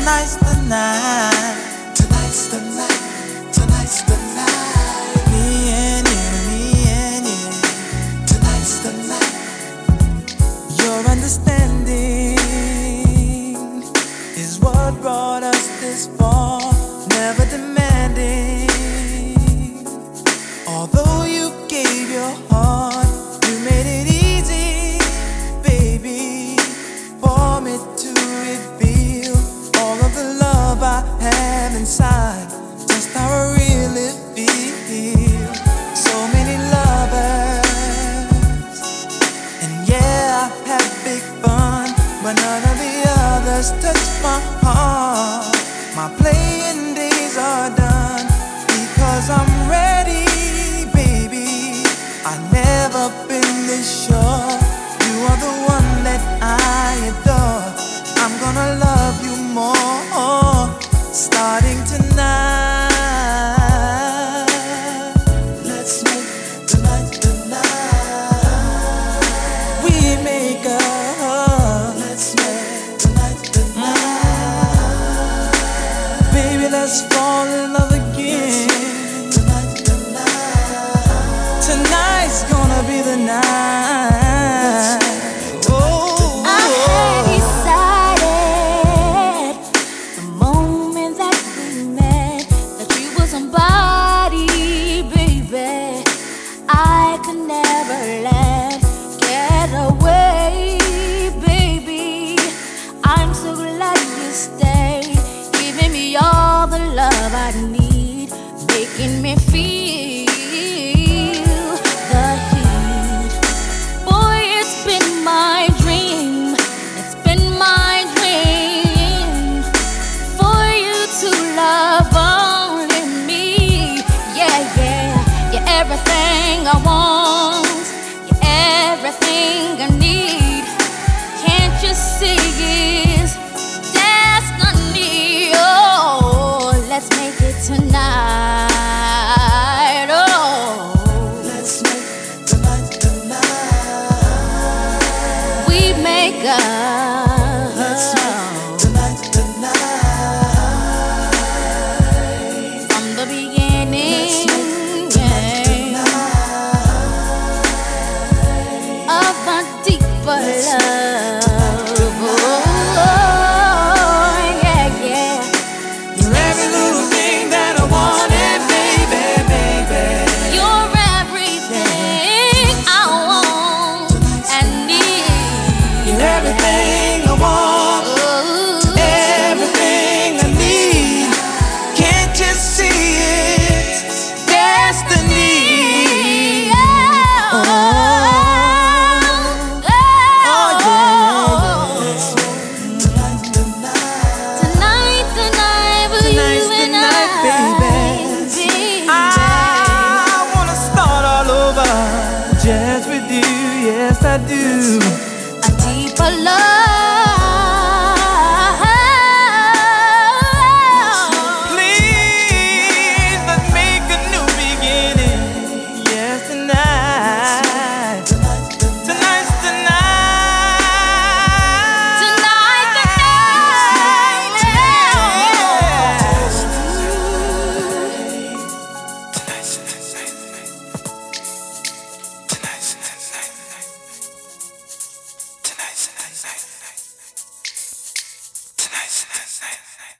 tonight's the night. Tonight's the night. Tonight's the night. Me and you, me and you. Tonight's the night. Your understanding is what brought us this far. Never demanding. Although you gave your heart, you made it easy, baby, for me to reveal all of the love I have inside, just how I really feel. So many lovers, and yeah, I have big fun, but none of the others touch my heart. My playing days are done because I'm ready. I've never been this sure. You are the one that I adore. I'm gonna love you more, starting tonight. Let's make tonight the night we make up. Let's make tonight the night. Baby, let's fall in love again. Tonight's gonna be the night. Oh, I had decided the moment that we met that you were somebody, baby, I could never let get away, baby. I'm so glad you stayed, giving me all the love I need, making me feel everything I want, you're everything I need. Can't you see it's destiny? Oh, let's make it tonight. Oh, let's make tonight the night we make up. Let's make tonight the night from the beginning. Love. Oh, yeah, yeah. You're every little thing that I wanted, baby, baby. You're everything I want and need. You're everything.